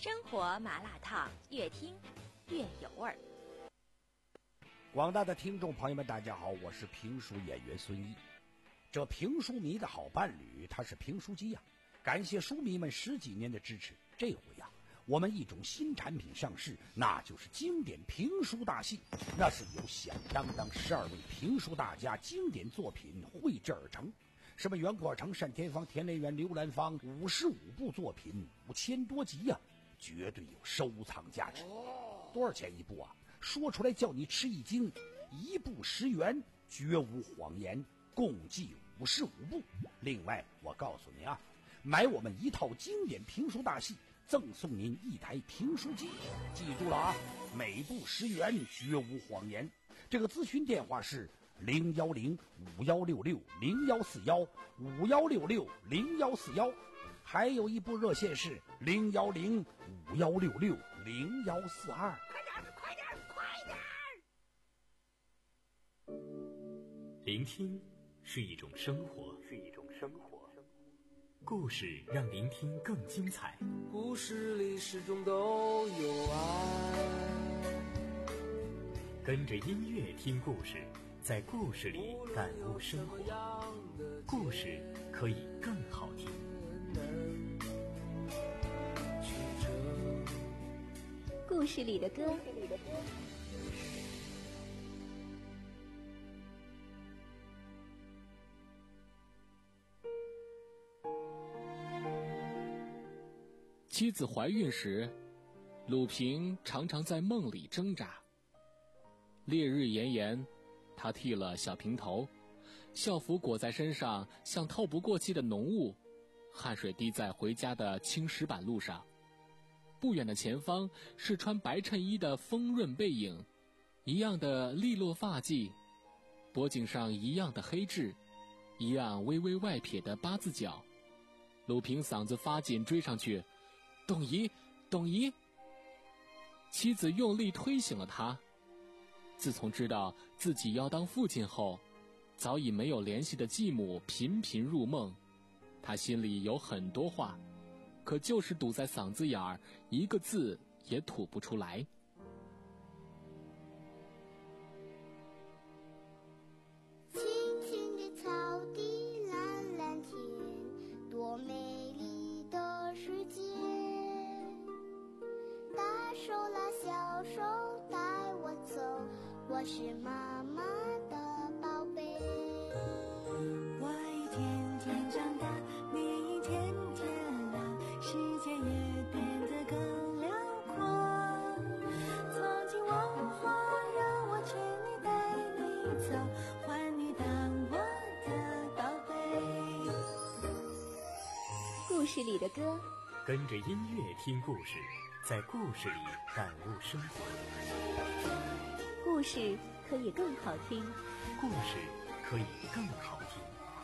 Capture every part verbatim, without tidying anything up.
生活麻辣烫，越听越有味儿。 广大的听众朋友们大家好，我是评书演员孙一。这评书迷的好伴侣他是评书机呀、啊，感谢书迷们十几年的支持。这回呀、啊，我们一种新产品上市，那就是经典评书大戏。那是由响当当十二位评书大家经典作品绘制而成，什么袁阔成、单田芳、田连元、刘兰芳，五十五部作品，五千多集呀、啊，绝对有收藏价值。多少钱一部啊？说出来叫你吃一惊，一部十元，绝无谎言，共计五十五部。另外我告诉你啊，买我们一套经典评书大戏，赠送您一台评书机。记住了啊，每部十元，绝无谎言。这个咨询电话是零幺零五幺六六零幺四幺五幺六六零幺四幺，还有一部热线是零幺零五幺六六零幺四二。快点快点快点！ 聆听是一种生活，是一种生活。故事让聆听更精彩。 故事里始终都有爱。 跟着音乐听故事，在故事里感悟生活。故事可以更好听。 故事里的歌。 妻子怀孕时，鲁平常常在梦里挣扎。烈日炎炎，他剃了小平头，校服裹在身上像透不过气的浓雾，汗水滴在回家的青石板路上。不远的前方是穿白衬衣的丰润背影，一样的利落发髻，脖颈上一样的黑痣，一样微微外撇的八字脚。鲁平嗓子发紧，追上去，董姨，董姨！妻子用力推醒了他。自从知道自己要当父亲后，早已没有联系的继母频频入梦，他心里有很多话，可就是堵在嗓子眼儿，一个字也吐不出来。 青青的草地，蓝蓝天，多美丽的世界。大手拉小手带我走，我是妈妈的宝贝。 我一天天长大，你一天天老，世界也变得更辽阔。曾经文化让我牵你带你走，换你当我的宝贝。 故事里的歌， 跟着音乐听故事，在故事里感悟生活。 故事可以更好听， 故事可以更好听。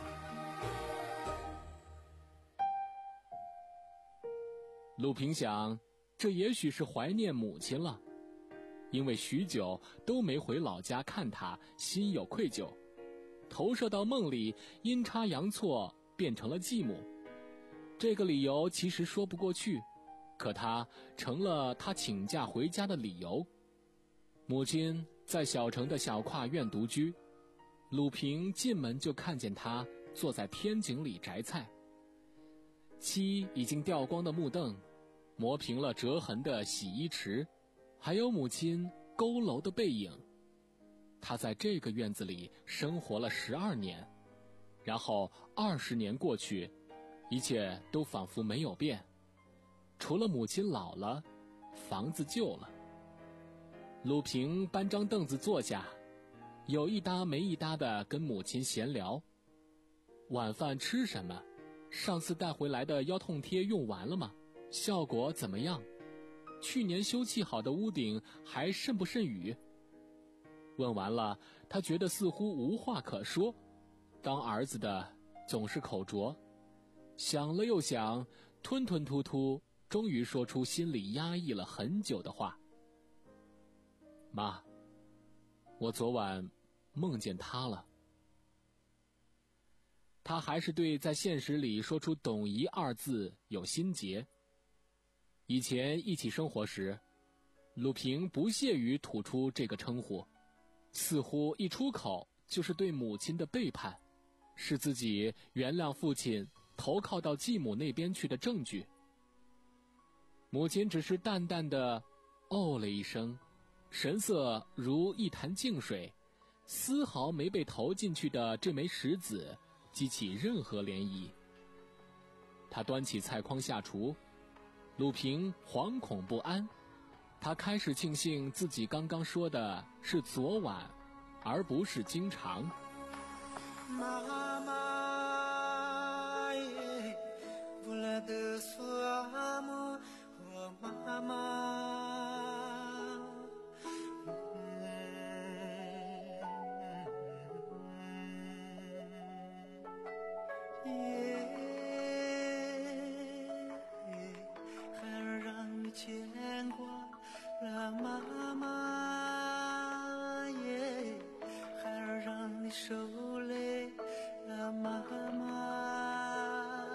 鲁平想，这也许是怀念母亲了，因为许久都没回老家看她，心有愧疚。投射到梦里，阴差阳错变成了继母。这个理由其实说不过去，可它成了他请假回家的理由。母亲在小城的小跨院独居，鲁平进门就看见他坐在天井里摘菜。漆已经掉光的木凳，磨平了折痕的洗衣池，还有母亲佝偻的背影。他在这个院子里生活了十二年，然后二十年过去，一切都仿佛没有变，除了母亲老了，房子旧了。鲁平搬张凳子坐下，有一搭没一搭地跟母亲闲聊。晚饭吃什么？上次带回来的腰痛贴用完了吗？效果怎么样？去年修葺好的屋顶还渗不渗雨？问完了，他觉得似乎无话可说。当儿子的总是口拙，想了又想，吞吞吐吐，终于说出心里压抑了很久的话。妈，我昨晚梦见他了。他还是对在现实里说出董姨二字有心结。 以前一起生活时，鲁平不屑于吐出这个称呼，似乎一出口就是对母亲的背叛，是自己原谅父亲投靠到继母那边去的证据。母亲只是淡淡的哦了一声，神色如一潭静水，丝毫没被投进去的这枚石子激起任何涟漪。他端起菜筐下厨，鲁平惶恐不安，他开始庆幸自己刚刚说的是昨晚，而不是经常。 妈妈耶，布拉德索阿姆，我妈妈。耶，孩儿让你牵挂了妈妈耶，孩儿让你受累了妈妈。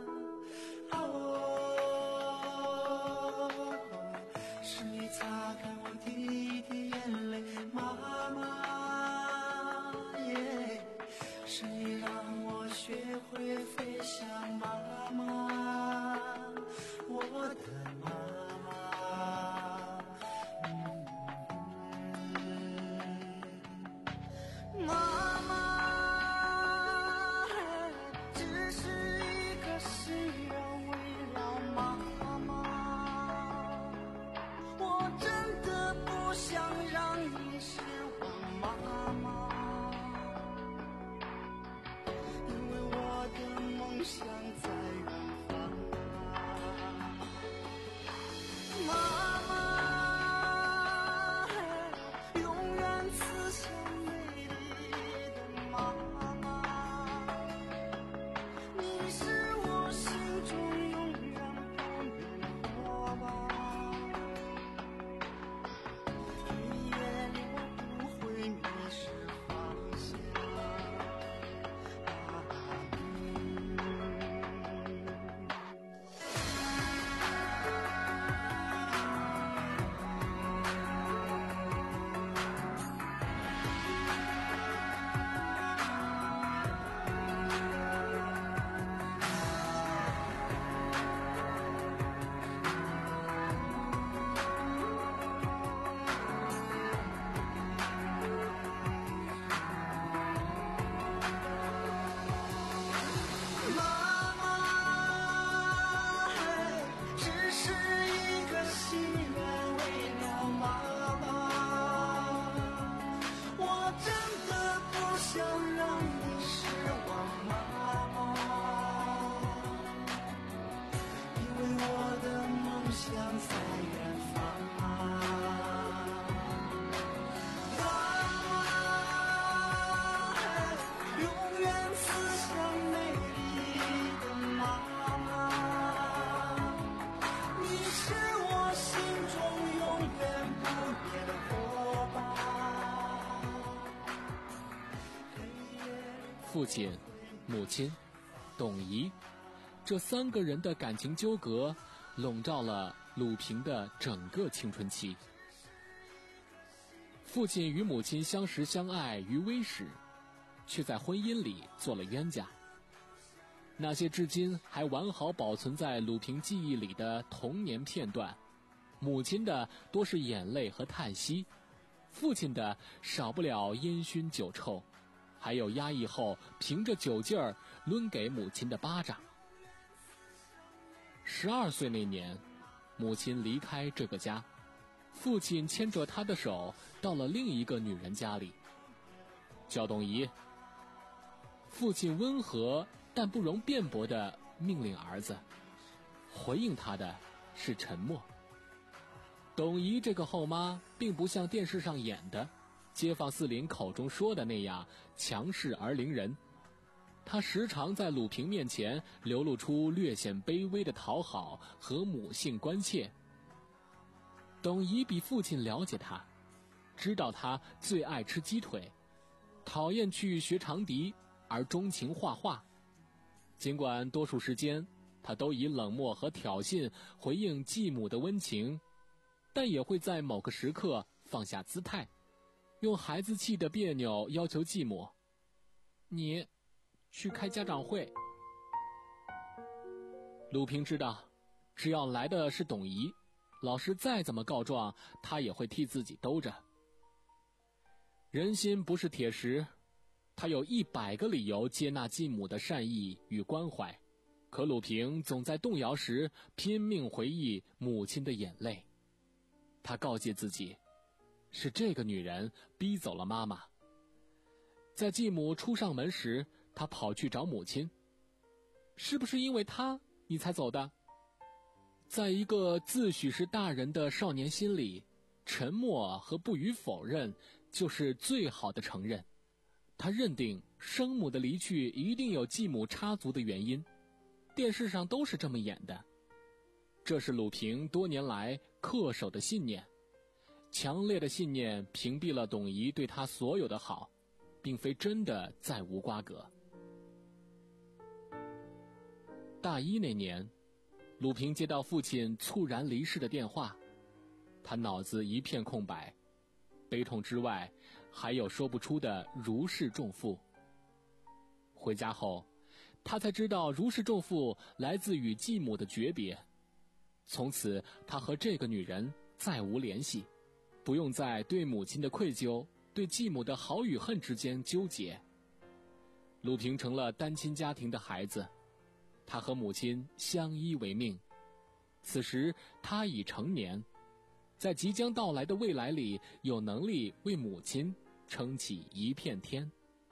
哦，是你擦干我的一滴眼泪，妈妈耶，是你让我学会飞翔，妈妈，我的妈妈。妈妈，只是一个心愿围绕妈妈，我真的不想让你失望，妈妈，因为我的梦想在远方。妈妈，永远慈祥美丽的妈妈，你是我心中永远不变的火把。黑夜里我不会迷失方向。妈妈，只是一个心愿围绕妈妈，我真的不想让你失望，妈妈，因为我的梦想在远方。妈妈，永远慈祥美丽的妈妈，你是我心中永远不灭的火把。 父亲、母亲、董姨，这三个人的感情纠葛笼罩了鲁平的整个青春期。父亲与母亲相识相爱于微时，却在婚姻里做了冤家。那些至今还完好保存在鲁平记忆里的童年片段，母亲的多是眼泪和叹息，父亲的少不了烟熏酒臭，还有压抑后凭着酒劲儿抡给母亲的巴掌。十二岁那年，母亲离开这个家，父亲牵着她的手到了另一个女人家里，叫董姨。父亲温和但不容辩驳地命令儿子，回应他的是沉默。董姨这个后妈并不像电视上演的街坊四邻口中说的那样强势而凌人，她时常在鲁平面前流露出略显卑微的讨好和母性关切。董姨比父亲了解他，知道他最爱吃鸡腿，讨厌去学长笛，而钟情画画。尽管多数时间他都以冷漠和挑衅回应继母的温情，但也会在某个时刻放下姿态，用孩子气的别扭要求继母：你去开家长会。鲁平知道，只要来的是董姨，老师再怎么告状，他也会替自己兜着。人心不是铁石，他有一百个理由接纳继母的善意与关怀，可鲁平总在动摇时拼命回忆母亲的眼泪。他告诫自己，是这个女人逼走了妈妈。在继母出上门时，他跑去找母亲：是不是因为她你才走的？在一个自诩是大人的少年心里，沉默和不予否认就是最好的承认。他认定生母的离去一定有继母插足的原因，电视上都是这么演的。这是鲁平多年来恪守的信念，强烈的信念屏蔽了董姨对他所有的好，并非真的再无瓜葛。大一那年，鲁平接到父亲猝然离世的电话，他脑子一片空白，悲痛之外还有说不出的如释重负。回家后，他才知道如释重负来自与继母的诀别。从此他和这个女人再无联系，不用在对母亲的愧疚、对继母的好与恨之间纠结。鲁平成了单亲家庭的孩子，他和母亲相依为命。此时他已成年，在即将到来的未来里有能力为母亲撑起一片天。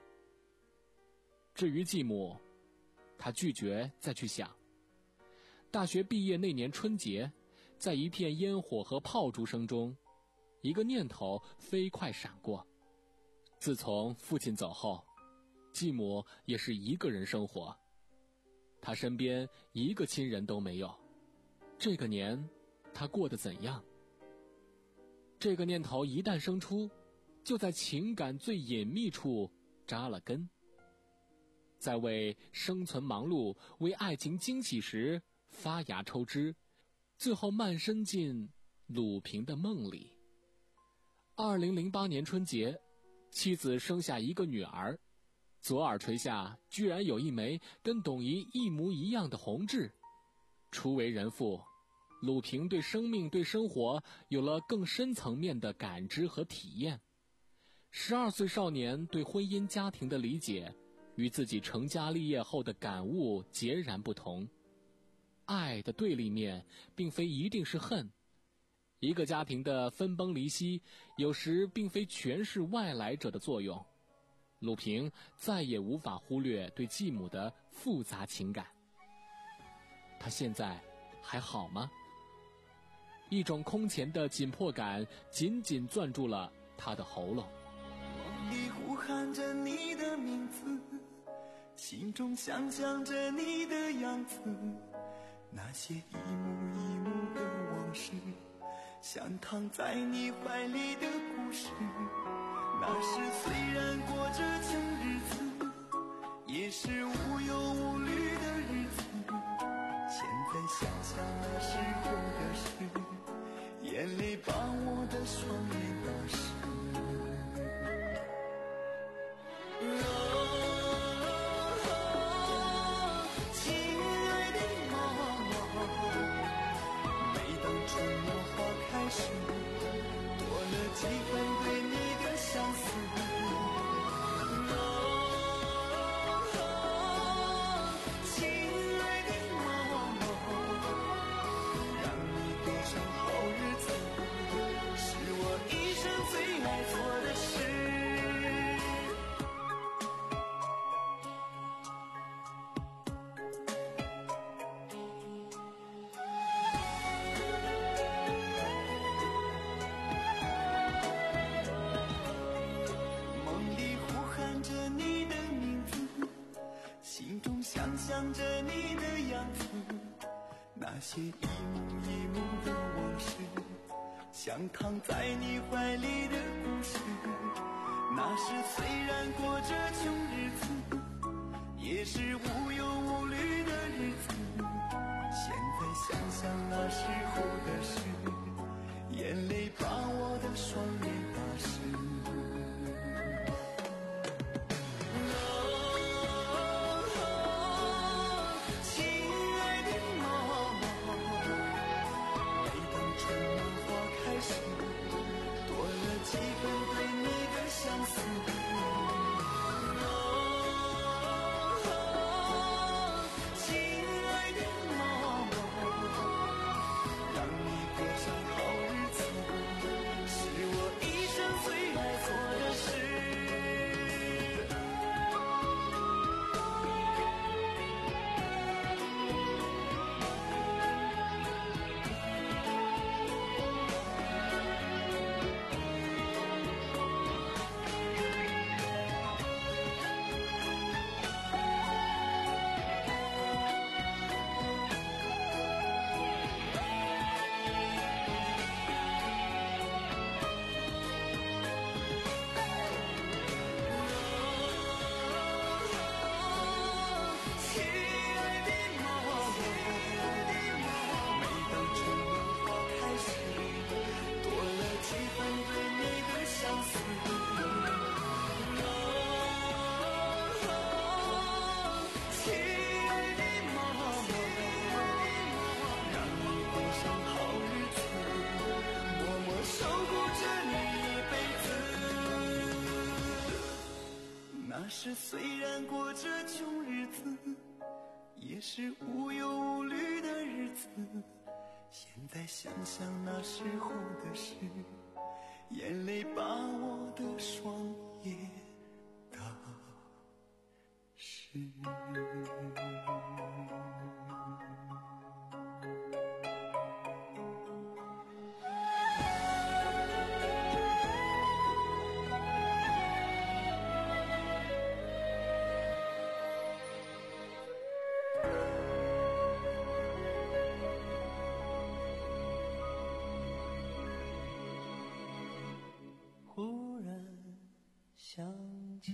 至于继母，他拒绝再去想。大学毕业那年春节，在一片烟火和炮竹声中，一个念头飞快闪过。自从父亲走后，继母也是一个人生活，他身边一个亲人都没有。这个年，他过得怎样？这个念头一旦生出，就在情感最隐秘处扎了根。在为生存忙碌、为爱情惊喜时发芽抽枝，最后漫伸进鲁平的梦里。二零零八年春节，妻子生下一个女儿，左耳垂下居然有一枚跟董姨一模一样的红痣。初为人父，鲁平对生命、对生活有了更深层面的感知和体验。十二岁少年对婚姻家庭的理解，与自己成家立业后的感悟截然不同。爱的对立面并非一定是恨，一个家庭的分崩离析，有时并非全是外来者的作用。鲁平再也无法忽略对继母的复杂情感。他现在还好吗？一种空前的紧迫感紧紧攥住了他的喉咙。 梦里呼喊着你的名字，心中想象着你的样子，那些一幕一幕的往事，像躺在你怀里的故事。那时虽然过着穷日子，也是无忧无虑的日子。现在想想那时候的事，眼泪把我的双眼打湿。几分对你的相思，哦，亲爱的妈妈，让你过上好日子，是我一生最爱做的事。想着你的样子，那些一幕一幕的往事，像躺在你怀里的故事。那时虽然过着穷日子，也是无忧无虑的日子。 想那时候的事，眼泪把我的双眼打湿。那时虽然过着穷日子，也是无忧无虑的日子。现在想想那时候的事，眼泪把我的双眼打湿。忽然想起，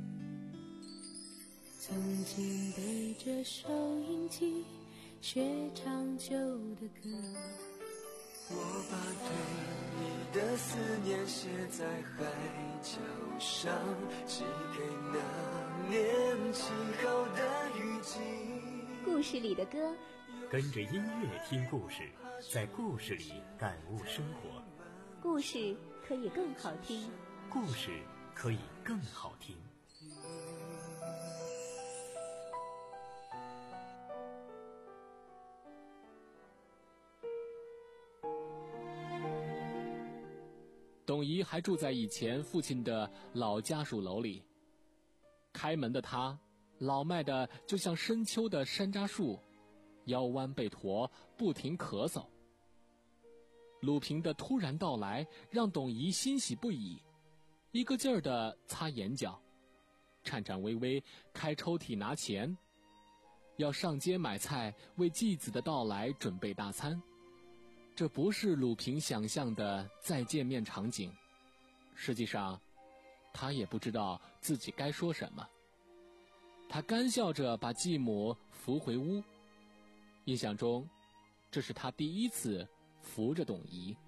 曾经背着收音机学唱旧的歌， 我把对你的思念写在海角上，寄给那年起好的雨季。 故事里的歌， 跟着音乐听故事，在故事里感悟生活。 故事可以更好听， 故事可以更好听。 董姨还住在以前父亲的老家属楼里。开门的她，老迈的就像深秋的山楂树，腰弯背驼，不停咳嗽。鲁平的突然到来让董姨欣喜不已，一个劲儿地擦眼角，颤颤巍巍开抽屉拿钱，要上街买菜，为继子的到来准备大餐。这不是鲁平想象的再见面场景，实际上他也不知道自己该说什么。他干笑着把继母扶回屋，印象中这是他第一次扶着董姨。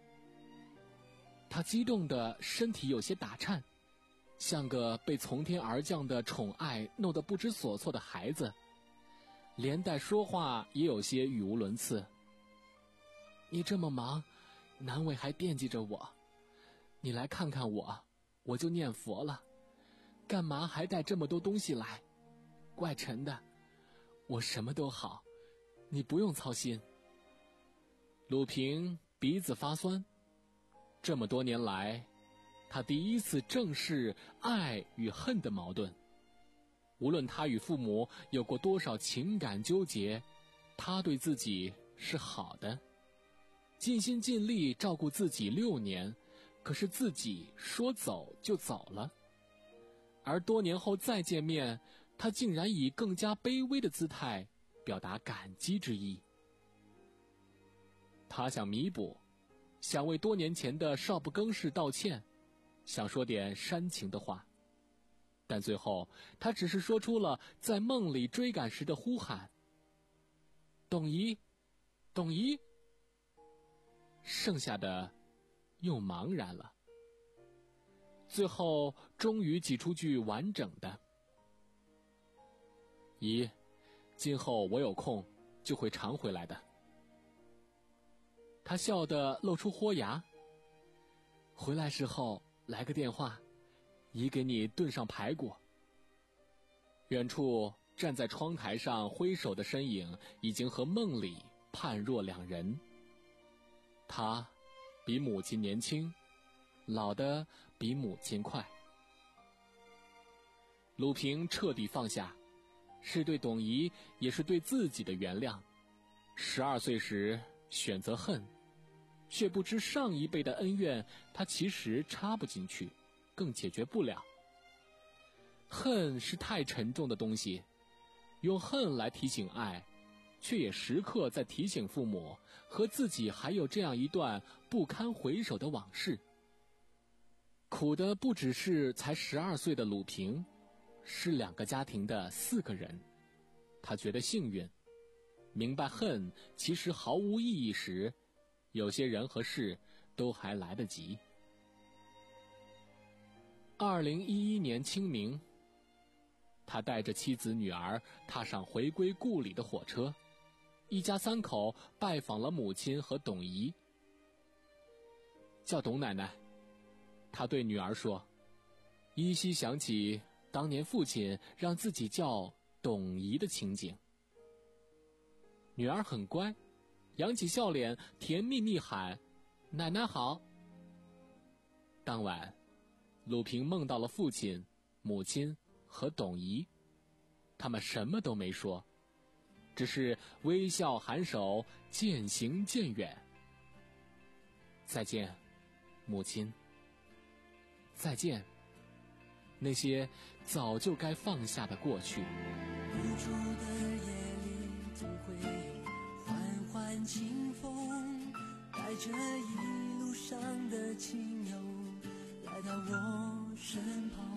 他激动的身体有些打颤，像个被从天而降的宠爱弄得不知所措的孩子，连带说话也有些语无伦次。你这么忙，南伟还惦记着我，你来看看我，我就念佛了，干嘛还带这么多东西来？怪沉的，我什么都好，你不用操心。鲁平鼻子发酸，这么多年来，他第一次正视爱与恨的矛盾。无论他与父母有过多少情感纠结，他对自己是好的，尽心尽力照顾自己六年，可是自己说走就走了。而多年后再见面，他竟然以更加卑微的姿态表达感激之意。他想弥补，想为多年前的少不更事道歉，想说点煽情的话，但最后他只是说出了在梦里追赶时的呼喊：董姨， 董姨，剩下的又茫然了。最后终于挤出句完整的：姨，今后我有空就会常回来的。他笑得露出豁牙，回来时候来个电话，姨给你炖上排骨。远处站在窗台上挥手的身影已经和梦里判若两人。他比母亲年轻，老得比母亲快。鲁平彻底放下，是对董姨，也是对自己的原谅。十二岁时选择恨，却不知上一辈的恩怨，他其实插不进去，更解决不了。恨是太沉重的东西，用恨来提醒爱，却也时刻在提醒父母和自己还有这样一段不堪回首的往事。苦的不只是才十二岁的鲁平，是两个家庭的四个人。他觉得幸运，明白恨其实毫无意义时，有些人和事都还来得及。二零一一年清明，他带着妻子女儿踏上回归故里的火车，一家三口拜访了母亲和董姨。叫董奶奶，他对女儿说，依稀想起当年父亲让自己叫董姨的情景。女儿很乖，扬起笑脸，甜蜜蜜喊奶奶好。当晚，鲁平梦到了父亲、母亲和董姨，他们什么都没说，只是微笑颔首，渐行渐远。再见，母亲。再见，那些早就该放下的过去。 无助的夜里总会有缓缓清风，带着一路上的情友来到我身旁，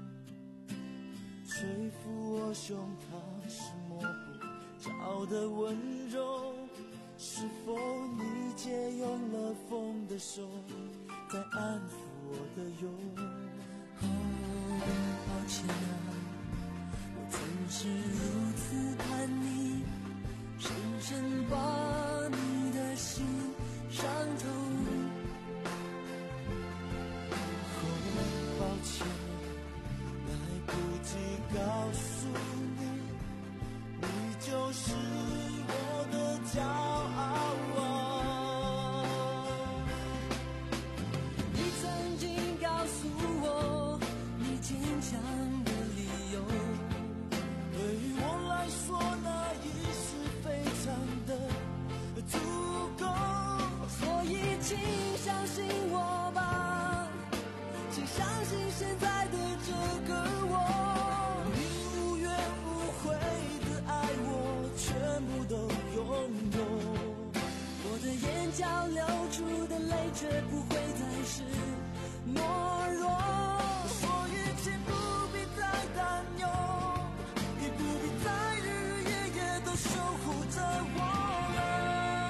吹拂我胸膛是模糊照的温柔，是否你借用了风的手在安抚我的忧？ 哦，抱歉啊，我总是如此叛逆，深深把你的心伤透。 哦，抱歉，来不及告诉你，你就是我的骄傲啊。 你曾经告诉我你坚强的理由， 对于我来说那已是非常的足够， 所以请相信我吧，请相信现在的这个我， 你无怨无悔的爱我全部都拥有， 我的眼角流出的泪绝不会再是懦弱， 所以请不必再担忧，也不必再日日夜夜都守护着我了。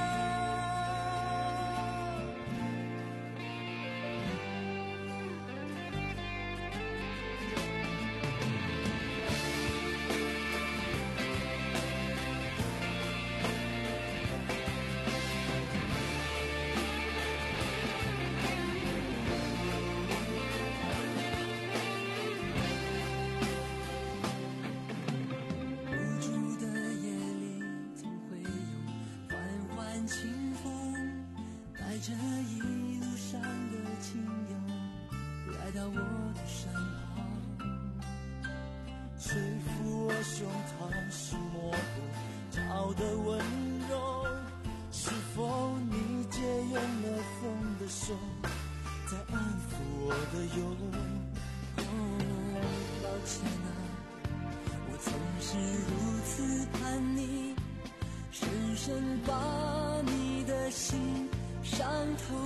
无助的夜里总会有缓缓清风，带着一路上的情友来到我的身旁， 吹拂我胸膛是模糊照的温柔，是否你借用了风的手在安抚我的忧？ 哦，抱歉啊，我总是如此叛逆，深深把你的心伤透。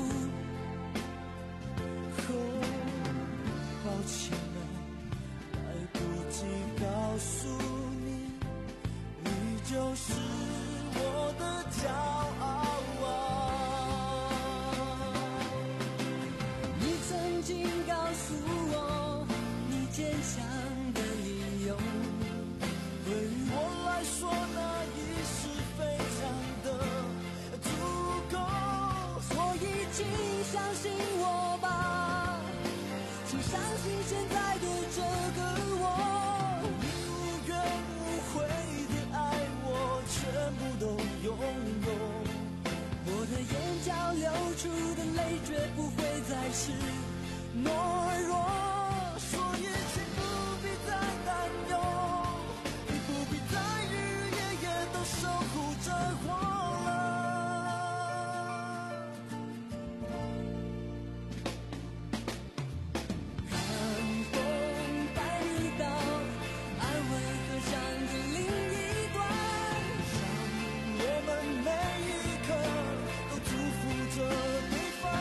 哦，抱歉啊，来不及告诉你，你就是我的骄傲。 请相信我吧，请相信现在的这个我， 你无怨无悔的爱我全部都拥有。 我的眼角流出的泪绝不会再是懦弱， 所以请不必再担忧，你不必再日日夜夜都守护着我了。 寒风带你到安慰河上的另一端， 我们每一刻都祝福着对方。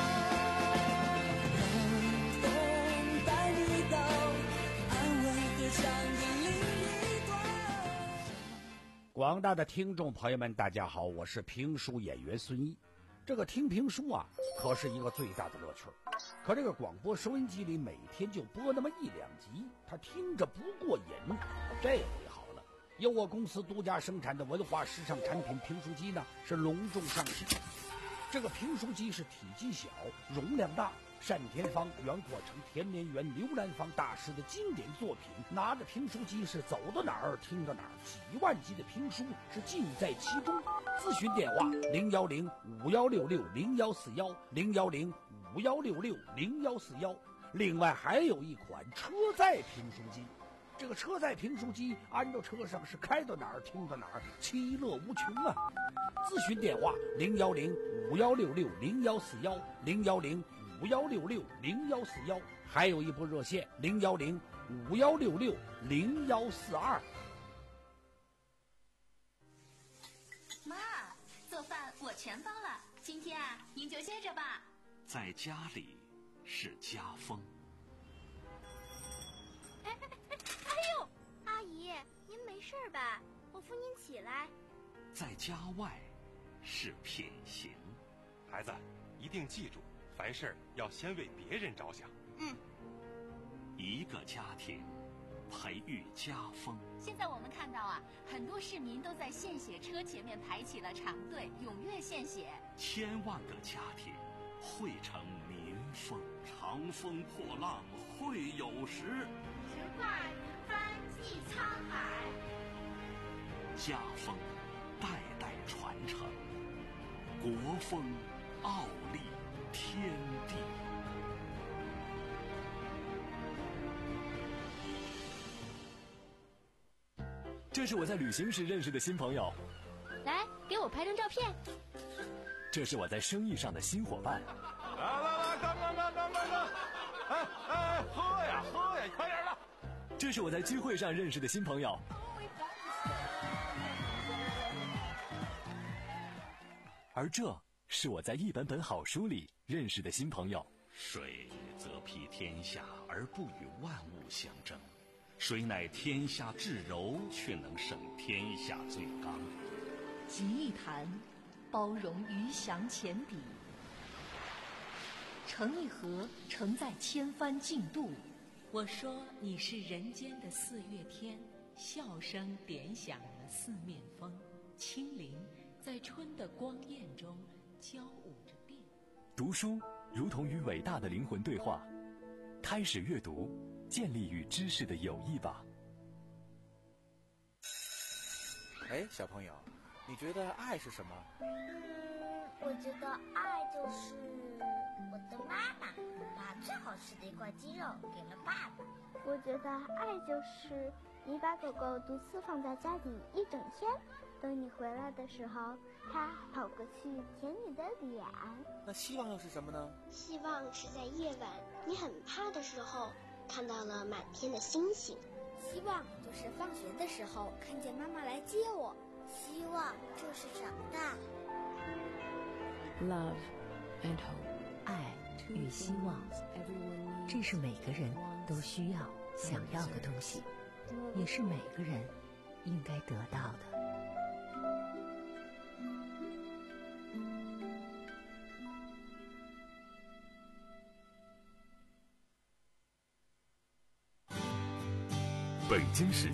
风带你到安慰河上的另一端。 广大的听众朋友们，大家好，我是评书演员孙一。这个听评书啊，可是一个最大的乐趣儿。可这个广播收音机里每天就播那么一两集，他听着不过瘾。这回好了，由我公司独家生产的文化时尚产品评书机呢，是隆重上市。这个评书机是体积小，容量大，单田芳、袁阔成、田连元、刘兰芳大师的经典作品，拿着评书机是走到哪儿听到哪儿，几万集的评书是尽在其中。咨询电话零幺零五幺六六零幺四幺零幺零五幺六六零幺四幺。另外还有一款车载评书机，这个车载评书机安到车上是开到哪儿听到哪儿，其乐无穷啊！咨询电话零幺零五幺六六零幺四幺零幺零五幺六六零幺四幺，还有一部热线零幺零五幺六六零幺四二。 妈，做饭我全包了，今天啊，您就歇着吧。 在家里是家风。 哎哎哎哎呦，阿姨，您没事吧？我扶您起来。 在家外是品行。 孩子，一定记住，凡事要先为别人着想。 嗯。 一个家庭培育家风。 现在我们看到啊，很多市民都在献血车前面排起了长队，踊跃献血。 千万个家庭汇成民风。长风破浪会有时， 直挂云帆济沧海。 家风代代传承，国风傲立天地。 这是我在旅行时认识的新朋友， 来，给我拍张照片。 这是我在生意上的新伙伴。 来来来，干干干干干干！哎哎，喝呀喝呀，快点的！ 这是我在聚会上认识的新朋友。而这是我在一本本好书里认识的新朋友。 水则披天下而不与万物相争，水乃天下至柔，却能胜天下最刚。 集一坛，包容鱼翔浅底；盛一盒，盛在千帆竞渡。我说你是人间的四月天，笑声点响了四面风，清灵在春的光艳中交舞着变。 读书如同与伟大的灵魂对话，开始阅读，建立与知识的友谊吧。 哎，小朋友，你觉得爱是什么？ 嗯，我觉得爱就是我的妈妈把最好吃的一块鸡肉给了爸爸。 我觉得爱就是你把狗狗独自放在家里一整天，等你回来的时候，它跑过去舔你的脸。 那希望又是什么呢？ 希望是在夜晚你很怕的时候，看到了满天的星星。 希望就是放学的时候看见妈妈来接我。 希望就是长大。 Love and hope， 爱与希望，这是每个人都需要、想要的东西，也是每个人应该得到的。 北京市